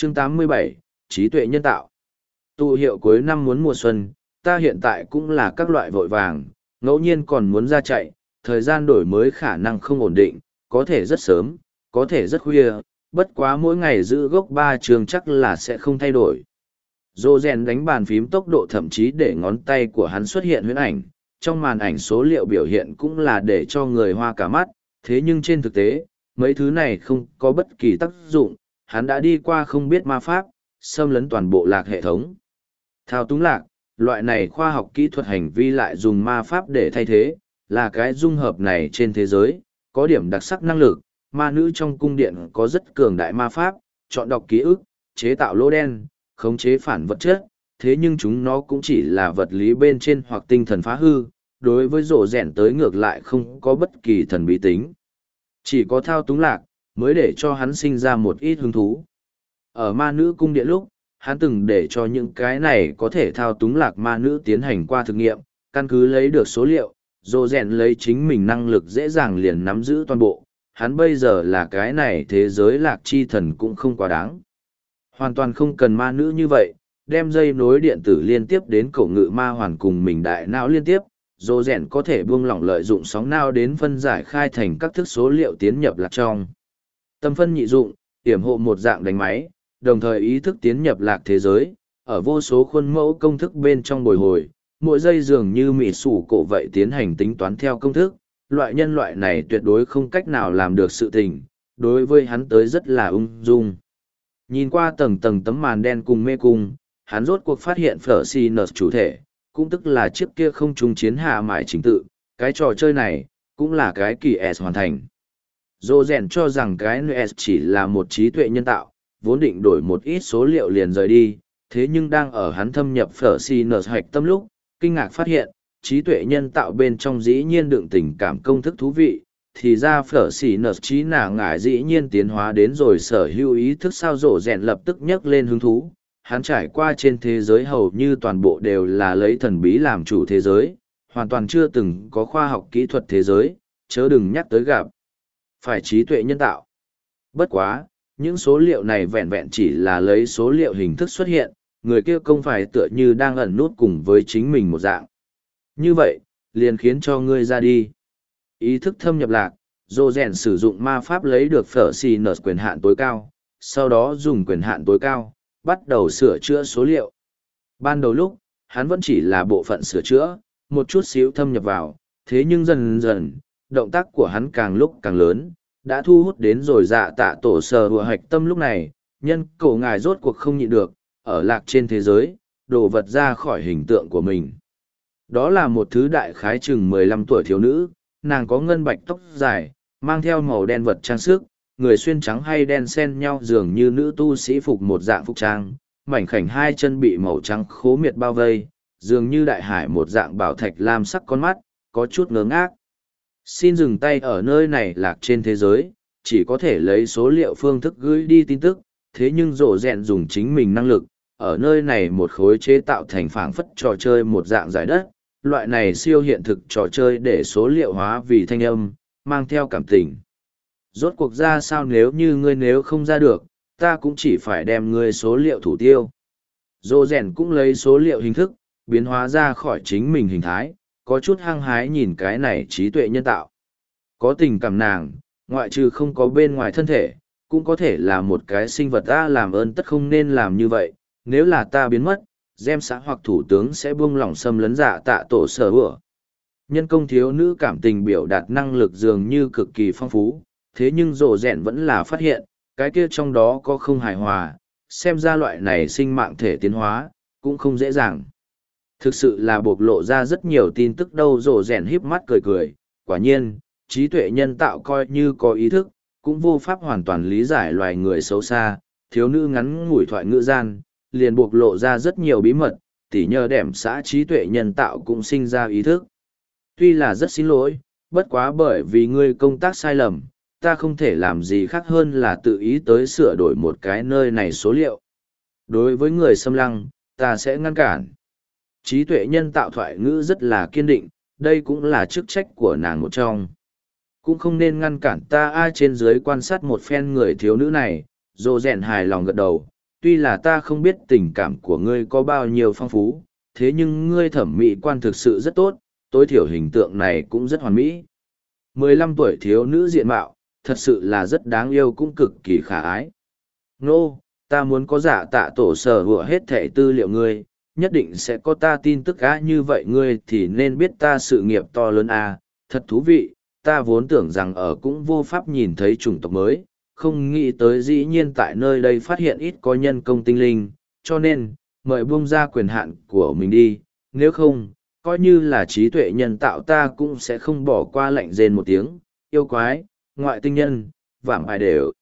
Chương 87, trí tuệ nhân tạo. Tụ hiệu cuối năm muốn mùa xuân, ta hiện tại cũng là các loại vội vàng, ngẫu nhiên còn muốn ra chạy, thời gian đổi mới khả năng không ổn định, có thể rất sớm, có thể rất khuya, bất quá mỗi ngày giữ gốc 3 trường chắc là sẽ không thay đổi. Dô rèn đánh bàn phím tốc độ thậm chí để ngón tay của hắn xuất hiện huyễn ảnh, trong màn ảnh số liệu biểu hiện cũng là để cho người hoa cả mắt, thế nhưng trên thực tế, mấy thứ này không có bất kỳ tác dụng, hắn đã đi qua không biết ma pháp, xâm lấn toàn bộ lạc hệ thống. Thao túng lạc, loại này khoa học kỹ thuật hành vi lại dùng ma pháp để thay thế, là cái dung hợp này trên thế giới, có điểm đặc sắc năng lực, ma nữ trong cung điện có rất cường đại ma pháp, chọn đọc ký ức, chế tạo lỗ đen, khống chế phản vật chất, thế nhưng chúng nó cũng chỉ là vật lý bên trên hoặc tinh thần phá hư, đối với rổ rèn tới ngược lại không có bất kỳ thần bí tính. Chỉ có thao túng lạc, mới để cho hắn sinh ra một ít hứng thú. Ở ma nữ cung điện lúc, hắn từng để cho những cái này có thể thao túng lạc ma nữ tiến hành qua thực nghiệm, căn cứ lấy được số liệu, rổ rèn lấy chính mình năng lực dễ dàng liền nắm giữ toàn bộ. Hắn bây giờ là cái này thế giới lạc chi thần cũng không quá đáng. Hoàn toàn không cần ma nữ như vậy, đem dây nối điện tử liên tiếp đến cổ ngự ma hoàn cùng mình đại não liên tiếp, dô rèn có thể buông lỏng lợi dụng sóng não đến phân giải khai thành các thức số liệu tiến nhập lạc trong. Tâm phân nhị dụng, tiểm hộ một dạng đánh máy, đồng thời ý thức tiến nhập lạc thế giới, ở vô số khuôn mẫu công thức bên trong bồi hồi, mỗi giây dường như mị sủ cổ vậy tiến hành tính toán theo công thức, loại nhân loại này tuyệt đối không cách nào làm được sự tình, đối với hắn tới rất là ung dung. Nhìn qua tầng tầng tấm màn đen cùng mê cung, hắn rốt cuộc phát hiện phở si nợ chủ thể, cũng tức là chiếc kia không trung chiến hạ mãi chính tự, cái trò chơi này, cũng là cái kỳ S hoàn thành. Dô rèn cho rằng cái S chỉ là một trí tuệ nhân tạo, vốn định đổi một ít số liệu liền rời đi, thế nhưng đang ở hắn thâm nhập phở si nợ hạch tâm lúc, kinh ngạc phát hiện, trí tuệ nhân tạo bên trong dĩ nhiên đựng tình cảm công thức thú vị, thì ra phở xỉ nợ trí nả ngải dĩ nhiên tiến hóa đến rồi sở hữu ý thức sao rổ rèn lập tức nhấc lên hứng thú. Hắn trải qua trên thế giới hầu như toàn bộ đều là lấy thần bí làm chủ thế giới, hoàn toàn chưa từng có khoa học kỹ thuật thế giới, chớ đừng nhắc tới gặp. Phải trí tuệ nhân tạo. Bất quá, những số liệu này vẹn vẹn chỉ là lấy số liệu hình thức xuất hiện, người kia không phải tựa như đang ẩn nút cùng với chính mình một dạng. Như vậy, liền khiến cho ngươi ra đi. Ý thức thâm nhập lạc, dô rèn sử dụng ma pháp lấy được phở xì nợ quyền hạn tối cao, sau đó dùng quyền hạn tối cao, bắt đầu sửa chữa số liệu. Ban đầu lúc, hắn vẫn chỉ là bộ phận sửa chữa, một chút xíu thâm nhập vào, thế nhưng dần dần, động tác của hắn càng lúc càng lớn, đã thu hút đến rồi dạ tạ tổ sờ hùa hạch tâm lúc này, nhân cổ ngài rốt cuộc không nhịn được, ở lạc trên thế giới, đổ vật ra khỏi hình tượng của mình. Đó là một thứ đại khái chừng 15 tuổi thiếu nữ, nàng có ngân bạch tóc dài, mang theo màu đen vật trang sức, người xuyên trắng hay đen xen nhau dường như nữ tu sĩ phục một dạng phục trang, mảnh khảnh hai chân bị màu trắng khố miệt bao vây, dường như đại hải một dạng bảo thạch lam sắc con mắt, có chút ngớ ngác. Xin dừng tay ở nơi này lạc trên thế giới, chỉ có thể lấy số liệu phương thức gửi đi tin tức, thế nhưng rổ rèn dùng chính mình năng lực, ở nơi này một khối chế tạo thành phảng phất trò chơi một dạng giải đất, loại này siêu hiện thực trò chơi để số liệu hóa vì thanh âm, mang theo cảm tình. Rốt cuộc ra sao nếu không ra được, ta cũng chỉ phải đem ngươi số liệu thủ tiêu. Dô rèn cũng lấy số liệu hình thức, biến hóa ra khỏi chính mình hình thái, có chút hăng hái nhìn cái này trí tuệ nhân tạo. Có tình cảm nàng, ngoại trừ không có bên ngoài thân thể, cũng có thể là một cái sinh vật ta làm ơn tất không nên làm như vậy, nếu là ta biến mất, Gem xã hoặc thủ tướng sẽ buông lỏng xâm lấn dạ tạ tổ sở hựa. Nhân công thiếu nữ cảm tình biểu đạt năng lực dường như cực kỳ phong phú, thế nhưng rổ rèn vẫn là phát hiện, cái kia trong đó có không hài hòa, xem ra loại này sinh mạng thể tiến hóa, cũng không dễ dàng. Thực sự là bộc lộ ra rất nhiều tin tức đâu rổ rèn híp mắt cười cười, quả nhiên, trí tuệ nhân tạo coi như có ý thức, cũng vô pháp hoàn toàn lý giải loài người xấu xa, thiếu nữ ngắn ngủi thoại ngữ gian, liền bộc lộ ra rất nhiều bí mật, tỉ nhờ đẻm xã trí tuệ nhân tạo cũng sinh ra ý thức. Tuy là rất xin lỗi, bất quá bởi vì ngươi công tác sai lầm, ta không thể làm gì khác hơn là tự ý tới sửa đổi một cái nơi này số liệu. Đối với người xâm lăng, ta sẽ ngăn cản. Trí tuệ nhân tạo thoại ngữ rất là kiên định, đây cũng là chức trách của nàng một trong. Cũng không nên ngăn cản ta ai trên dưới quan sát một phen người thiếu nữ này, dô rèn hài lòng gật đầu, tuy là ta không biết tình cảm của ngươi có bao nhiêu phong phú, thế nhưng ngươi thẩm mỹ quan thực sự rất tốt, tối thiểu hình tượng này cũng rất hoàn mỹ. 15 tuổi thiếu nữ diện mạo, thật sự là rất đáng yêu cũng cực kỳ khả ái. Nô, ta muốn có giả tạ tổ sở hữu hết thẻ tư liệu ngươi, nhất định sẽ có ta tin tức á, như vậy ngươi thì nên biết ta sự nghiệp to lớn à, thật thú vị, ta vốn tưởng rằng ở cũng vô pháp nhìn thấy chủng tộc mới, không nghĩ tới dĩ nhiên tại nơi đây phát hiện ít có nhân công tinh linh, cho nên, mời buông ra quyền hạn của mình đi, nếu không, coi như là trí tuệ nhân tạo ta cũng sẽ không bỏ qua lệnh rên một tiếng, yêu quái, ngoại tinh nhân, vảm ai đều.